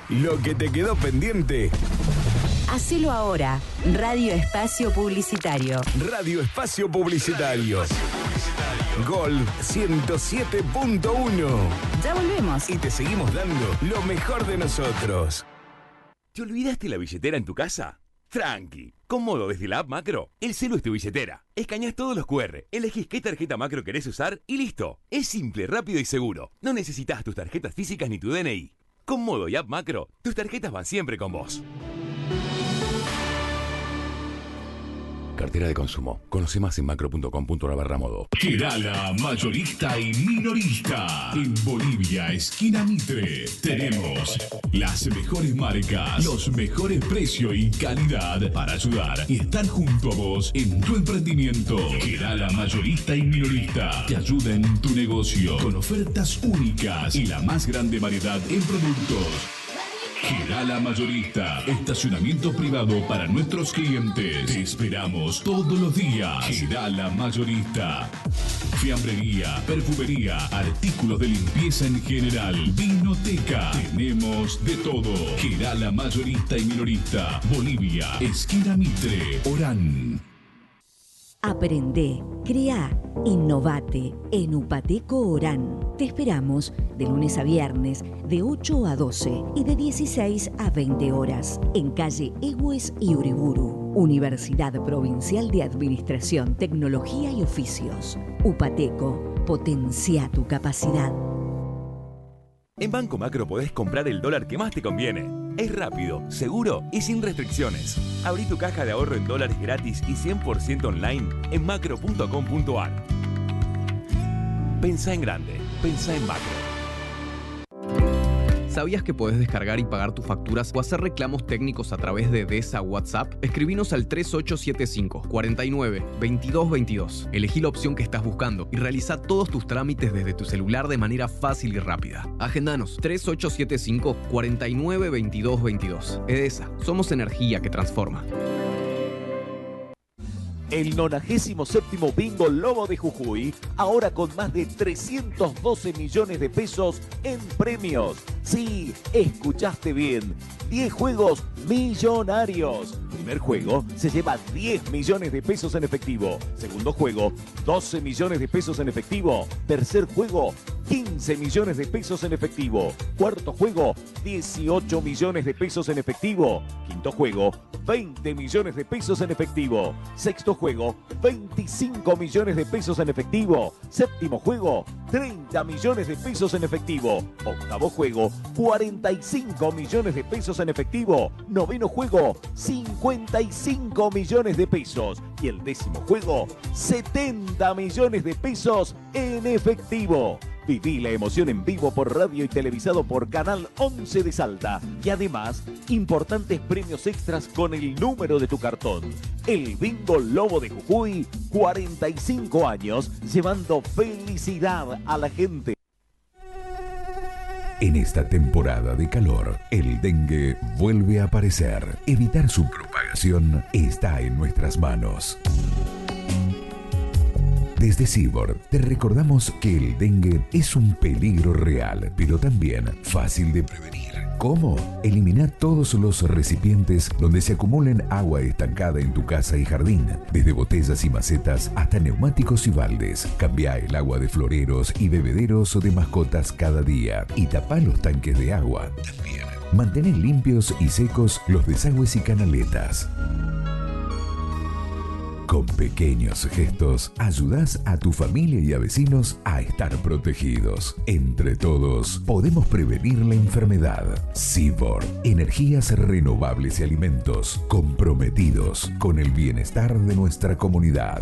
lo que te quedó pendiente. Hacelo ahora. Radio Espacio Publicitario. Radio Espacio Publicitario. Gol 107.1. Ya volvemos. Y te seguimos dando lo mejor de nosotros. ¿Te olvidaste la billetera en tu casa? Tranqui. Cómodo desde la app Macro. El celu es tu billetera. Escaneás todos los QR, elegís qué tarjeta Macro querés usar y listo. Es simple, rápido y seguro. No necesitas tus tarjetas físicas ni tu DNI. Con Modo y app Macro, tus tarjetas van siempre con vos. Cartera de consumo. Conoce más en macro.com.ar/modo. Kerala Mayorista y Minorista. En Bolivia, esquina Mitre. Tenemos las mejores marcas, los mejores precios y calidad para ayudar y estar junto a vos en tu emprendimiento. Kerala Mayorista y Minorista te ayuda en tu negocio con ofertas únicas y la más grande variedad en productos. Kerala Mayorista, estacionamiento privado para nuestros clientes. Te esperamos todos los días. Kerala Mayorista. Fiambrería, perfumería, artículos de limpieza en general, vinoteca. Tenemos de todo. Kerala Mayorista y Minorista. Bolivia, esquina Mitre, Orán. Aprende, crea, innovate en Upateco Orán. Te esperamos de lunes a viernes de 8 a 12 y de 16 a 20 horas en calle Egues y Uriburu. Universidad Provincial de Administración, Tecnología y Oficios. Upateco, potencia tu capacidad. En Banco Macro podés comprar el dólar que más te conviene. Es rápido, seguro y sin restricciones. Abrí tu caja de ahorro en dólares gratis y 100% online en macro.com.ar. Pensá en grande, pensá en Macro. ¿Sabías que podés descargar y pagar tus facturas o hacer reclamos técnicos a través de DESA WhatsApp? Escribinos al 3875 49 22 22. Elegí la opción que estás buscando y realiza todos tus trámites desde tu celular de manera fácil y rápida. Agendanos 3875 49 22 22. EDESA, somos energía que transforma. El 97º Bingo Lobo de Jujuy, ahora con más de 312 millones de pesos en premios. Sí, escuchaste bien. 10 juegos millonarios. Primer juego se lleva 10 millones de pesos en efectivo. Segundo juego, 12 millones de pesos en efectivo. Tercer juego, 15 millones de pesos en efectivo. Cuarto juego, 18 millones de pesos en efectivo. Quinto juego, 20 millones de pesos en efectivo. Sexto juego, 25 millones de pesos en efectivo. Séptimo juego, 30 millones de pesos en efectivo. Octavo juego, 45 millones de pesos en efectivo. Noveno juego, 55 millones de pesos. Y el décimo juego, 70 millones de pesos en efectivo. Viví la emoción en vivo por radio y televisado por Canal 11 de Salta. Y además, importantes premios extras con el número de tu cartón. El Bingo Lobo de Jujuy, 45 años, llevando felicidad a la gente. En esta temporada de calor, el dengue vuelve a aparecer. Evitar su propagación está en nuestras manos. Desde Cibor te recordamos que el dengue es un peligro real, pero también fácil de prevenir. ¿Cómo? Elimina todos los recipientes donde se acumulen agua estancada en tu casa y jardín, desde botellas y macetas hasta neumáticos y baldes. Cambia el agua de floreros y bebederos o de mascotas cada día y tapa los tanques de agua. También mantén limpios y secos los desagües y canaletas. Con pequeños gestos, ayudás a tu familia y a vecinos a estar protegidos. Entre todos, podemos prevenir la enfermedad. Cibor, energías renovables y alimentos comprometidos con el bienestar de nuestra comunidad.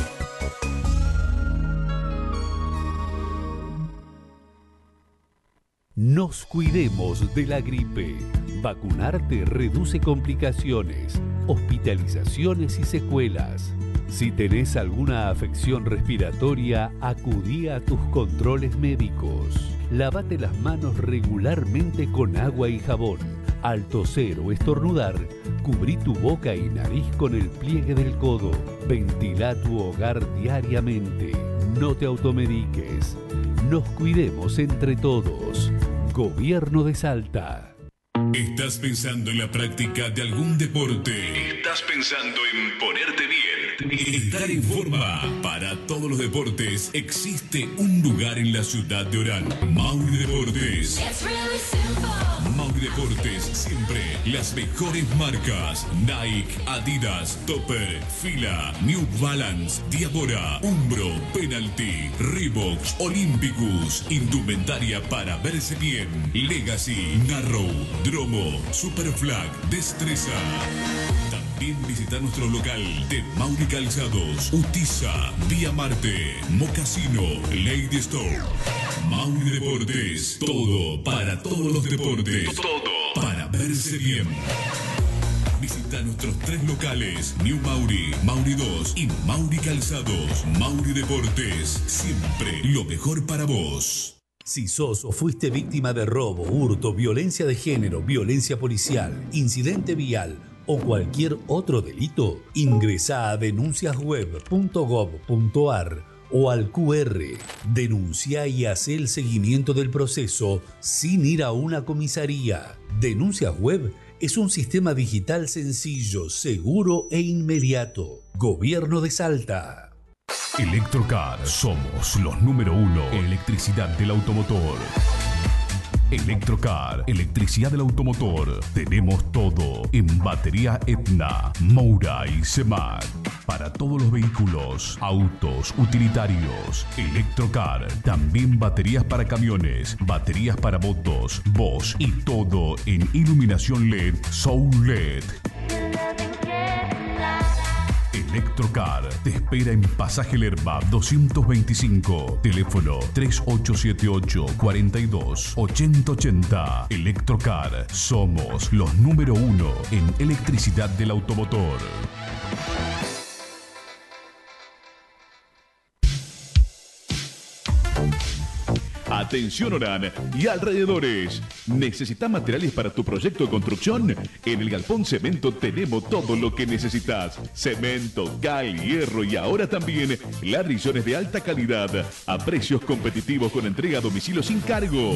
Nos cuidemos de la gripe. Vacunarte reduce complicaciones, hospitalizaciones y secuelas. Si tenés alguna afección respiratoria, acudí a tus controles médicos. Lavate las manos regularmente con agua y jabón. Al toser o estornudar, cubrí tu boca y nariz con el pliegue del codo. Ventila tu hogar diariamente. No te automediques. Nos cuidemos entre todos. Gobierno de Salta. ¿Estás pensando en la práctica de algún deporte? ¿Estás pensando en ponerte bien? Estar en forma. Para todos los deportes existe un lugar en la ciudad de Orán. Mauri Deportes. Mauri Deportes, siempre las mejores marcas: Nike, Adidas, Topper, Fila, New Balance, Diadora, Umbro, Penalty, Reebok, Olympicus, indumentaria para verse bien, Legacy, Narrow, Dromo, Superflag, Destreza. También visita nuestro local de Mauri Calzados, Utiza, Vía Marte, Mocasino, Lady Store. Mauri Deportes, todo para todos los deportes, todo para verse bien. Visita nuestros 3 locales: New Mauri, Mauri 2 y Mauri Calzados. Mauri Deportes, siempre lo mejor para vos. Si sos o fuiste víctima de robo, hurto, violencia de género, violencia policial, incidente vial o cualquier otro delito, ingresá a denunciasweb.gov.ar o al QR. Denuncia y hace el seguimiento del proceso sin ir a una comisaría. Denuncias Web es un sistema digital sencillo, seguro e inmediato. Gobierno de Salta. Electrocar, somos los número 1 en electricidad del automotor. Electrocar, electricidad del automotor. Tenemos todo en batería Etna, Moura y Semac. Para todos los vehículos, autos, utilitarios. Electrocar, también baterías para camiones, baterías para motos, Bosch y todo en iluminación LED, Soul LED. Electrocar te espera en Pasaje Lerma 225. Teléfono 3878 42 8080. Electrocar, somos los número 1 en electricidad del automotor. Atención Orán y alrededores. ¿Necesitas materiales para tu proyecto de construcción? En el Galpón Cemento tenemos todo lo que necesitas. Cemento, cal, hierro y ahora también ladrillones de alta calidad a precios competitivos con entrega a domicilio sin cargo.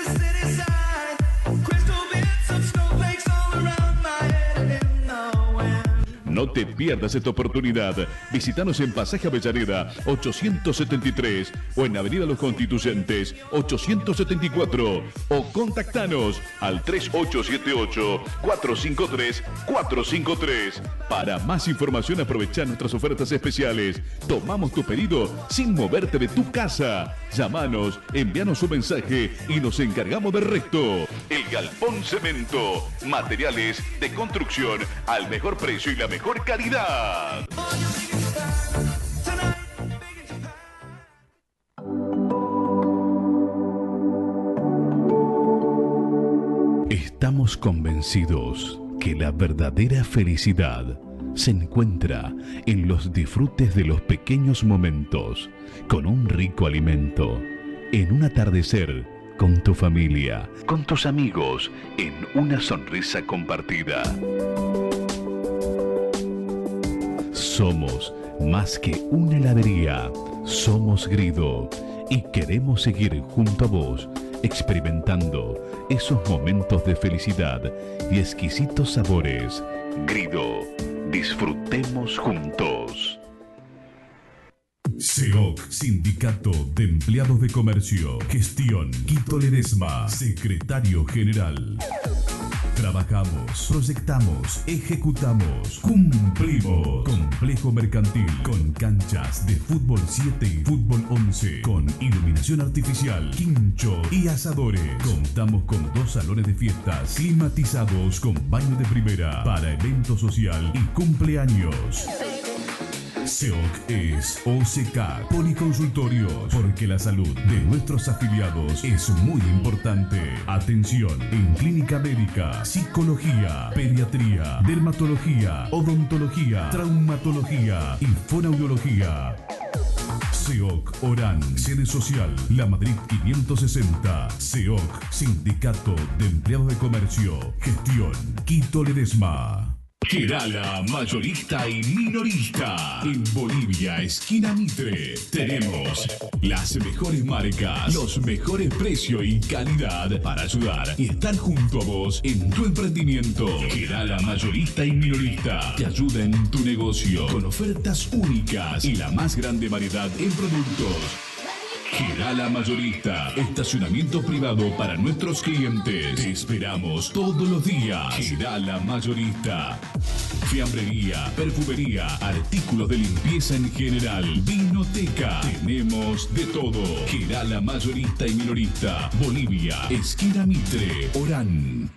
No te pierdas esta oportunidad. Visítanos en Pasaje Avellaneda 873 o en Avenida Los Constituyentes 874 o contactanos al 3878-453-453. Para más información aprovecha nuestras ofertas especiales. Tomamos tu pedido sin moverte de tu casa. Llámanos, envíanos un mensaje y nos encargamos del resto. El Galpón Cemento. Materiales de construcción al mejor precio y la mejor calidad. Estamos convencidos que la verdadera felicidad se encuentra en los disfrutes de los pequeños momentos, con un rico alimento, en un atardecer, con tu familia, con tus amigos, en una sonrisa compartida. Somos más que una heladería, somos Grido y queremos seguir junto a vos experimentando esos momentos de felicidad y exquisitos sabores. Grido, disfrutemos juntos. SEOC, Sindicato de Empleados de Comercio, Gestión, Quito Ledesma, Secretario General. Trabajamos, proyectamos, ejecutamos, cumplimos. Complejo mercantil con canchas de fútbol 7 y fútbol 11, con iluminación artificial, quincho y asadores. Contamos con 2 salones de fiestas climatizados con baño de primera para evento social y cumpleaños. SEOC es OCK Policonsultorios, porque la salud de nuestros afiliados es muy importante. Atención en clínica médica, psicología, pediatría, dermatología, odontología, traumatología y fonoaudiología. SEOC Orán, sede social, La Madrid 560. SEOC, Sindicato de Empleados de Comercio, Gestión, Quito Ledesma. Kerala Mayorista y Minorista. En Bolivia, esquina Mitre, tenemos las mejores marcas, los mejores precios y calidad para ayudar y estar junto a vos en tu emprendimiento. Kerala Mayorista y Minorista te ayuda en tu negocio con ofertas únicas y la más grande variedad en productos. Kerala Mayorista, estacionamiento privado para nuestros clientes. Te esperamos todos los días. Kerala Mayorista. Fiambrería, perfumería, artículos de limpieza en general, vinoteca. Tenemos de todo. Kerala Mayorista y Minorista. Bolivia, esquina Mitre, Orán.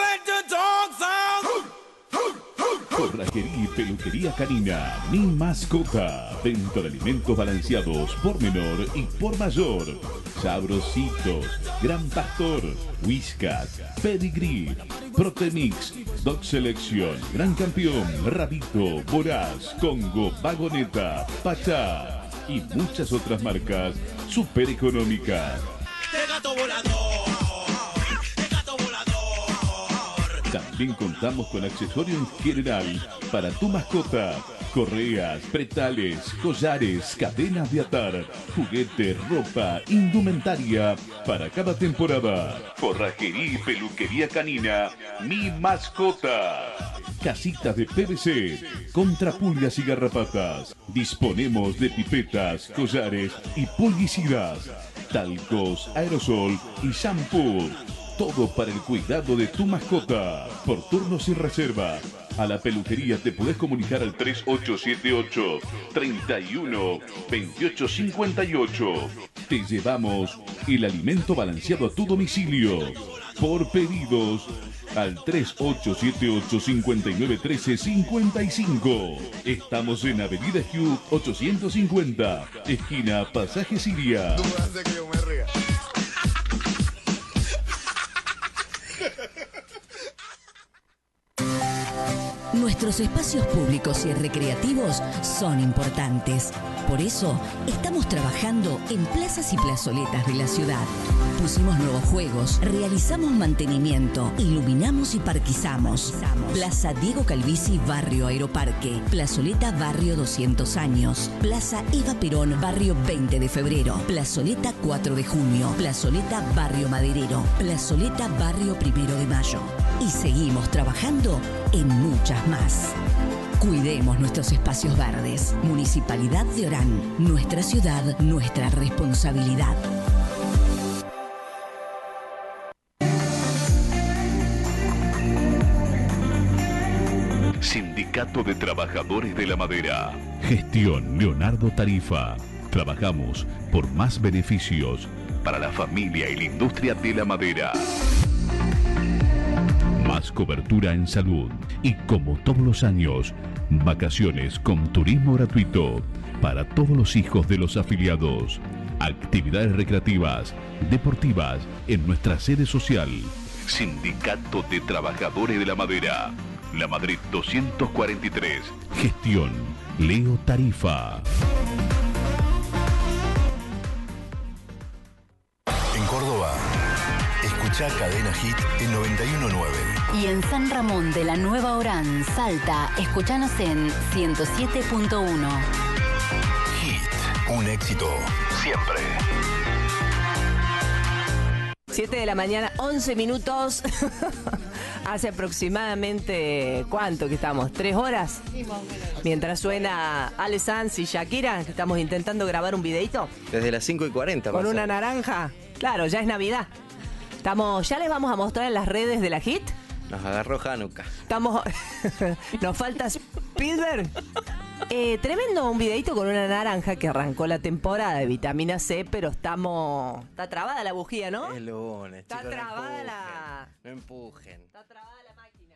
Forrajería y peluquería canina, Mi Mascota. Venta de alimentos balanceados por menor y por mayor. Sabrositos, Gran Pastor, Whiskas, Pedigree, Protemix, Dog Selection, Gran Campeón, Rabito, Voraz, Congo, Vagoneta, Pachá y muchas otras marcas súper económicas. También contamos con accesorios en general para tu mascota. Correas, pretales, collares, cadenas de atar, juguetes, ropa, indumentaria para cada temporada. Forrajería y peluquería canina, Mi Mascota. Casitas de PVC, contra pulgas y garrapatas. Disponemos de pipetas, collares y pulguicidas. Talcos, aerosol y shampoo. Todo para el cuidado de tu mascota. Por turnos y reserva. A la peluquería te podés comunicar al 3878 31 28 58. Te llevamos el alimento balanceado a tu domicilio. Por pedidos al 3878 59 13 55. Estamos en Avenida Hugh 850, esquina Pasaje Siria. Nuestros espacios públicos y recreativos son importantes. Por eso, estamos trabajando en plazas y plazoletas de la ciudad. Pusimos nuevos juegos, realizamos mantenimiento, iluminamos y parquizamos. Plaza Diego Calvici, Barrio Aeroparque. Plazoleta Barrio 200 años. Plaza Eva Perón, Barrio 20 de febrero. Plazoleta 4 de junio. Plazoleta Barrio Maderero. Plazoleta Barrio 1 de mayo. Y seguimos trabajando en muchas más. Cuidemos nuestros espacios verdes. Municipalidad de Orán. Nuestra ciudad, nuestra responsabilidad. Sindicato de Trabajadores de la Madera. Gestión Leonardo Tarifa. Trabajamos por más beneficios para la familia y la industria de la madera. Más cobertura en salud y, como todos los años, vacaciones con turismo gratuito para todos los hijos de los afiliados. Actividades recreativas, deportivas en nuestra sede social. Sindicato de Trabajadores de la Madera. La Madrid 243. Gestión Leo Tarifa. En Córdoba, escuchá Cadena Hit en 91.9. Y en San Ramón de la Nueva Orán, Salta, escuchanos en 107.1. Hit, un éxito siempre. 7 de la mañana, 11 minutos. Hace aproximadamente, ¿cuánto que estamos? ¿3 horas? Sí, más o menos. Mientras suena Ale Sanz y Shakira, que estamos intentando grabar un videito. Desde las 5:40. Con una naranja. Claro, ya es Navidad. Ya les vamos a mostrar en las redes de la Hit. Nos agarró Hanukkah. Nos falta Spielberg. Tremendo un videito con una naranja que arrancó la temporada de vitamina C, pero está trabada la bujía, ¿no? Es lunes, está chicos, trabada no empujen. Está trabada la máquina.